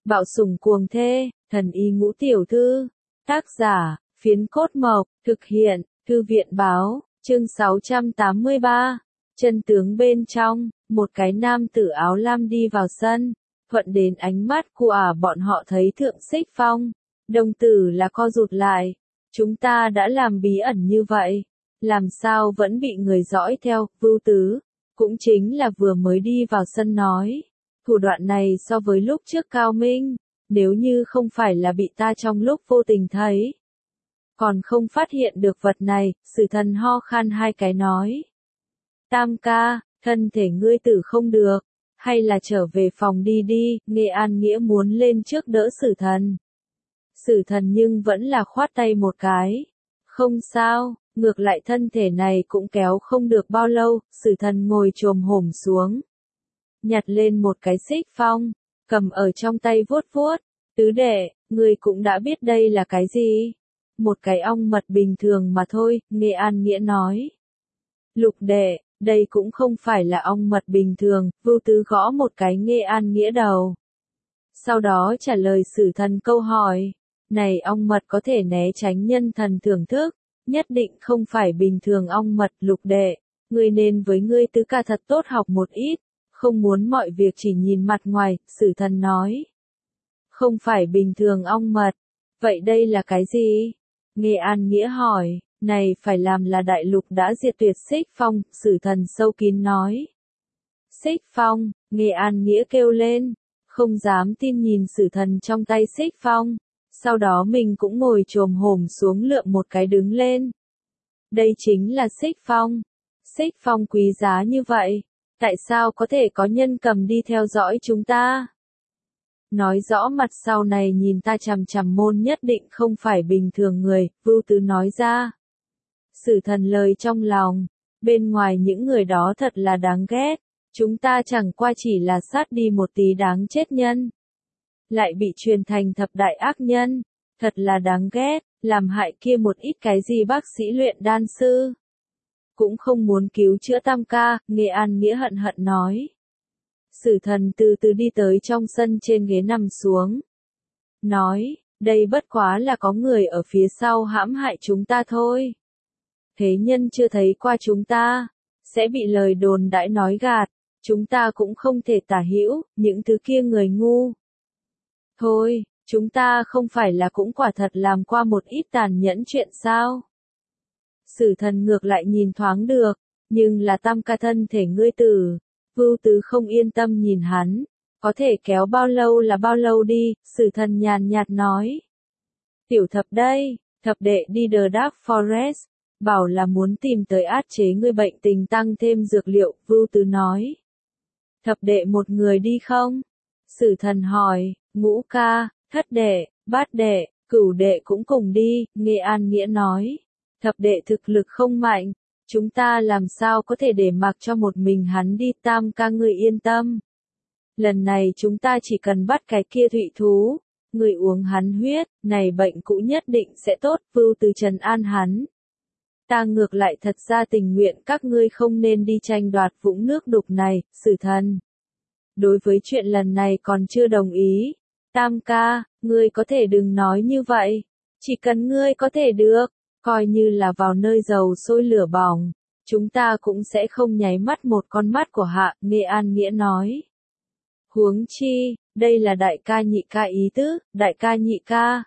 Bạo sủng cuồng thê, thần y ngũ tiểu thư. Tác giả, Phiến Cốt Mộc, thực hiện, Thư viện báo, chương 683. Chân tướng bên trong, một cái nam tử áo lam đi vào sân, thuận đến ánh mắt của bọn họ thấy Thượng Xích Phong. Đồng tử là co rụt lại. Chúng ta đã làm bí ẩn như vậy, làm sao vẫn bị người dõi theo? Vưu Tứ, cũng chính là vừa mới đi vào sân nói. Thủ đoạn này so với lúc trước cao minh, nếu như không phải là bị ta trong lúc vô tình thấy, còn không phát hiện được vật này. Sử Thần ho khan hai cái nói. Tam ca, thân thể ngươi tử không được, hay là trở về phòng đi đi. Nghệ An Nghĩa muốn lên trước đỡ Sử Thần. Sử Thần nhưng vẫn là khoát tay một cái. Không sao, ngược lại thân thể này cũng kéo không được bao lâu. Sử Thần ngồi chồm hổm xuống, nhặt lên một cái xích phong, cầm ở trong tay vuốt vuốt. Tứ đệ, người cũng đã biết đây là cái gì? Một cái ong mật bình thường mà thôi, Nghệ An Nghĩa nói. Lục đệ, đây cũng không phải là ong mật bình thường. Vưu Tứ gõ một cái Nghệ An Nghĩa đầu. Sau đó trả lời Sử Thần câu hỏi. Này ong mật có thể né tránh nhân thần thưởng thức, nhất định không phải bình thường ong mật. Lục đệ, ngươi nên với ngươi tứ ca thật tốt học một ít, không muốn mọi việc chỉ nhìn mặt ngoài. Sử Thần nói. Không phải bình thường ong mật, vậy đây là cái gì? Nghệ An Nghĩa hỏi. Này phải làm là đại lục đã diệt tuyệt Xích Phong. Sử Thần sâu kín nói. Xích Phong, Nghệ An Nghĩa kêu lên, không dám tin nhìn Sử Thần trong tay Xích Phong. Sau đó mình cũng ngồi chồm hổm xuống lượm một cái đứng lên. Đây chính là Xích Phong. Xích Phong quý giá như vậy, tại sao có thể có nhân cầm đi theo dõi chúng ta? Nói rõ mặt sau này nhìn ta chằm chằm môn nhất định không phải bình thường người. Vưu Tứ nói ra. Sử Thần lời trong lòng, bên ngoài những người đó thật là đáng ghét, chúng ta chẳng qua chỉ là sát đi một tí đáng chết nhân, lại bị truyền thành thập đại ác nhân, thật là đáng ghét, làm hại kia một ít cái gì bác sĩ luyện đan sư, cũng không muốn cứu chữa Tam ca. Nghệ An Nghĩa hận hận nói. Sử Thần từ từ đi tới trong sân trên ghế nằm xuống, nói, đây bất quá là có người ở phía sau hãm hại chúng ta thôi. Thế nhân chưa thấy qua chúng ta, sẽ bị lời đồn đãi nói gạt, chúng ta cũng không thể tả hữu, những thứ kia người ngu. Thôi, chúng ta không phải là cũng quả thật làm qua một ít tàn nhẫn chuyện sao? Sử Thần ngược lại nhìn thoáng được, nhưng là Tam ca thân thể ngươi tử. Vưu Tứ không yên tâm nhìn hắn, có thể kéo bao lâu là bao lâu đi. Sử Thần nhàn nhạt nói. Tiểu thập đây, thập đệ đi The Dark Forest, bảo là muốn tìm tới át chế ngươi bệnh tình tăng thêm dược liệu. Vưu Tứ nói. Thập đệ một người đi không? Sử Thần hỏi. Ngũ ca, thất đệ, bát đệ, cửu đệ cũng cùng đi. Nghệ An Nghĩa nói. Thập đệ thực lực không mạnh, chúng ta làm sao có thể để mặc cho một mình hắn đi. Tam ca ngươi yên tâm, lần này chúng ta chỉ cần bắt cái kia thụy thú, người uống hắn huyết, này bệnh cũ nhất định sẽ tốt. Vưu Tứ trấn an hắn. Ta ngược lại thật ra tình nguyện các ngươi không nên đi tranh đoạt vũng nước đục này. Sử Thần đối với chuyện lần này còn chưa đồng ý. Tam ca, ngươi có thể đừng nói như vậy, chỉ cần ngươi có thể được, coi như là vào nơi dầu sôi lửa bỏng, chúng ta cũng sẽ không nháy mắt một con mắt của hạ. Nghệ An Nghĩa nói. Huống chi, đây là đại ca nhị ca ý tứ. Đại ca nhị ca.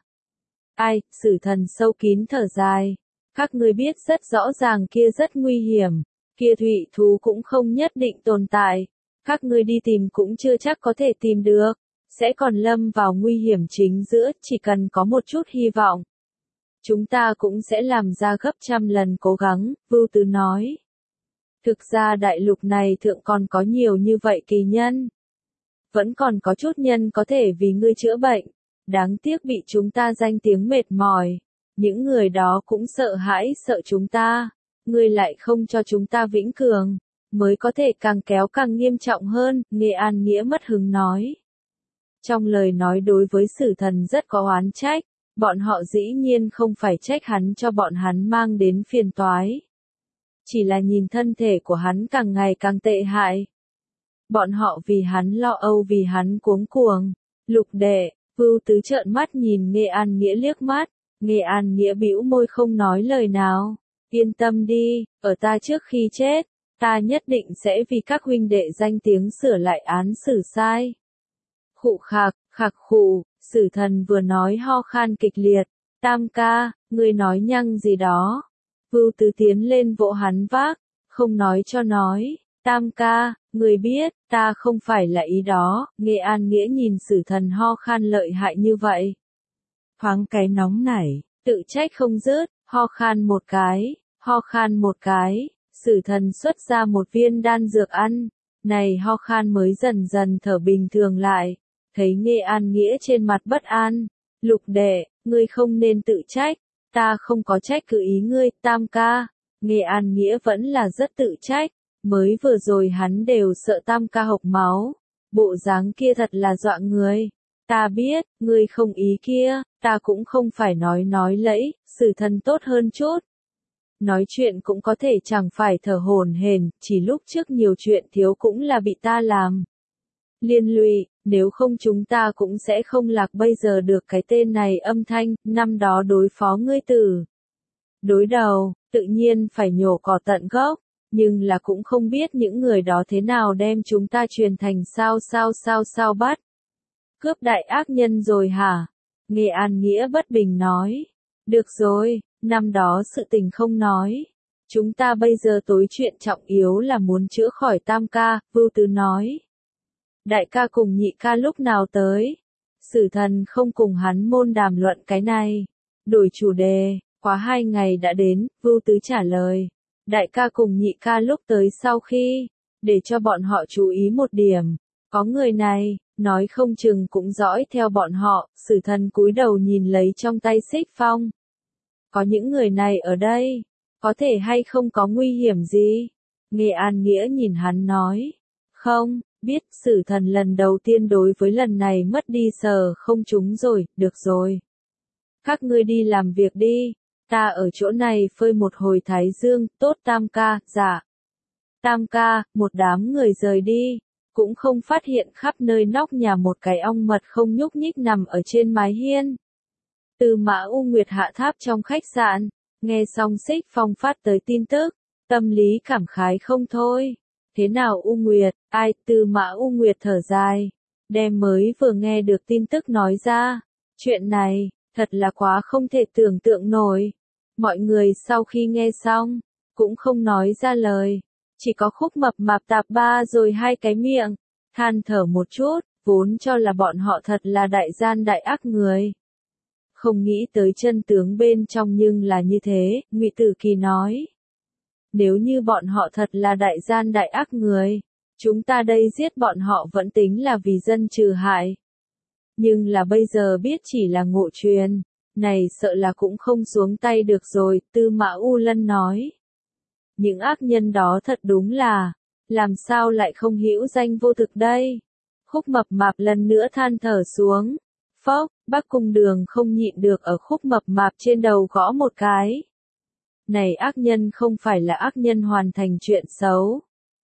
Ai? Sử Thần sâu kín thở dài. Các ngươi biết rất rõ ràng kia rất nguy hiểm, kia thụy thú cũng không nhất định tồn tại, các ngươi đi tìm cũng chưa chắc có thể tìm được, sẽ còn lâm vào nguy hiểm chính giữa. Chỉ cần có một chút hy vọng, chúng ta cũng sẽ làm ra gấp trăm lần cố gắng. Vưu Tứ nói. Thực ra đại lục này thượng còn có nhiều như vậy kỳ nhân, vẫn còn có chút nhân có thể vì ngươi chữa bệnh, đáng tiếc bị chúng ta danh tiếng mệt mỏi. Những người đó cũng sợ hãi sợ chúng ta, ngươi lại không cho chúng ta vĩnh cường, mới có thể càng kéo càng nghiêm trọng hơn. Nghệ An Nghĩa mất hứng nói. Trong lời nói đối với Sử Thần rất có oán trách, bọn họ dĩ nhiên không phải trách hắn cho bọn hắn mang đến phiền toái. Chỉ là nhìn thân thể của hắn càng ngày càng tệ hại. Bọn họ vì hắn lo âu, vì hắn cuống cuồng, Lục đệ, Vưu Tứ trợn mắt nhìn Nghệ An Nghĩa liếc mắt, Nghệ An Nghĩa bĩu môi không nói lời nào. Yên tâm đi, ở ta trước khi chết, ta nhất định sẽ vì các huynh đệ danh tiếng sửa lại án xử sai. Khụ khạc, khạc khụ, Sử Thần vừa nói ho khan kịch liệt, Tam ca, ngươi nói nhăng gì đó. Vưu Tứ tiến lên vỗ hắn vác, không nói cho nói, Tam ca, ngươi biết, ta không phải là ý đó. Nghệ An Nghĩa nhìn Sử Thần ho khan lợi hại như vậy, thoáng cái nóng nảy, tự trách không dứt, ho khan một cái, ho khan một cái, Sử Thần xuất ra một viên đan dược ăn, này ho khan mới dần dần thở bình thường lại, thấy Nghệ An Nghĩa trên mặt bất an, Lục đệ, ngươi không nên tự trách, ta không có trách cứ ý ngươi, Tam ca. Nghệ An Nghĩa vẫn là rất tự trách, mới vừa rồi hắn đều sợ Tam ca hộc máu, bộ dáng kia thật là dọa người. Ta biết, ngươi không ý kia, ta cũng không phải nói lẫy, Sử Thần tốt hơn chút. Nói chuyện cũng có thể chẳng phải thở hổn hển, chỉ lúc trước nhiều chuyện thiếu cũng là bị ta làm liên lụy, nếu không chúng ta cũng sẽ không lạc bây giờ được cái tên này. Âm Thanh, năm đó đối phó ngươi tử đối đầu, tự nhiên phải nhổ cỏ tận gốc, nhưng là cũng không biết những người đó thế nào đem chúng ta truyền thành sao bắt. Cướp đại ác nhân rồi hả? Nghệ An Nghĩa bất bình nói. Được rồi, năm đó sự tình không nói. Chúng ta bây giờ tối chuyện trọng yếu là muốn chữa khỏi Tam ca, Vưu Tứ nói. Đại ca cùng nhị ca lúc nào tới? Sử Thần không cùng hắn môn đàm luận cái này. Đổi chủ đề, quá 2 ngày đã đến, Vưu Tứ trả lời. Đại ca cùng nhị ca lúc tới sau khi, để cho bọn họ chú ý một điểm. Có người này, nói không chừng cũng dõi theo bọn họ. Sử Thần cúi đầu nhìn lấy trong tay xích phong. Có những người này ở đây, có thể hay không có nguy hiểm gì? Nghệ An Nghĩa nhìn hắn nói. Không, biết. Sử Thần lần đầu tiên đối với lần này mất đi sờ không trúng rồi, được rồi. Các ngươi đi làm việc đi, ta ở chỗ này phơi một hồi thái dương, tốt Tam ca, dạ. Tam ca, một đám người rời đi, cũng không phát hiện khắp nơi nóc nhà một cái ong mật không nhúc nhích nằm ở trên mái hiên. Tư Mã U Nguyệt hạ tháp trong khách sạn, nghe xong Xích Phong phát tới tin tức, tâm lý cảm khái không thôi. Thế nào U Nguyệt, ai? Tư Mã U Nguyệt thở dài, đem mới vừa nghe được tin tức nói ra. Chuyện này, thật là quá không thể tưởng tượng nổi. Mọi người sau khi nghe xong, cũng không nói ra lời. Chỉ có Khúc Mập Mạp tạp ba rồi hai cái miệng, than thở một chút, vốn cho là bọn họ thật là đại gian đại ác người. Không nghĩ tới chân tướng bên trong nhưng là như thế, Ngụy Tử Kỳ nói. Nếu như bọn họ thật là đại gian đại ác người, chúng ta đây giết bọn họ vẫn tính là vì dân trừ hại. Nhưng là bây giờ biết chỉ là ngộ truyền, này sợ là cũng không xuống tay được rồi, Tư Mã U Lân nói. Những ác nhân đó thật đúng là, làm sao lại không hữu danh vô thực đây? Khúc Mập Mạp lần nữa than thở xuống. Phốc, Bắc Cung Đường không nhịn được ở Khúc Mập Mạp trên đầu gõ một cái. Này ác nhân không phải là ác nhân hoàn thành chuyện xấu.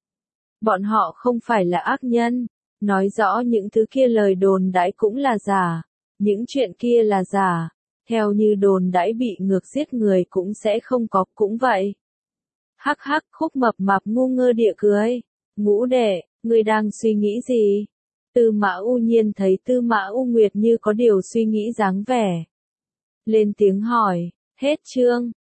Bọn họ không phải là ác nhân, nói rõ những thứ kia lời đồn đãi cũng là giả, những chuyện kia là giả, theo như đồn đãi bị ngược giết người cũng sẽ không có, cũng vậy. Hắc hắc, Khúc Mập Mạp ngu ngơ địa cười. Ngũ đệ, ngươi đang suy nghĩ gì? Tư Mã U Nhiên thấy Tư Mã U Nguyệt như có điều suy nghĩ dáng vẻ. Lên tiếng hỏi, hết chương.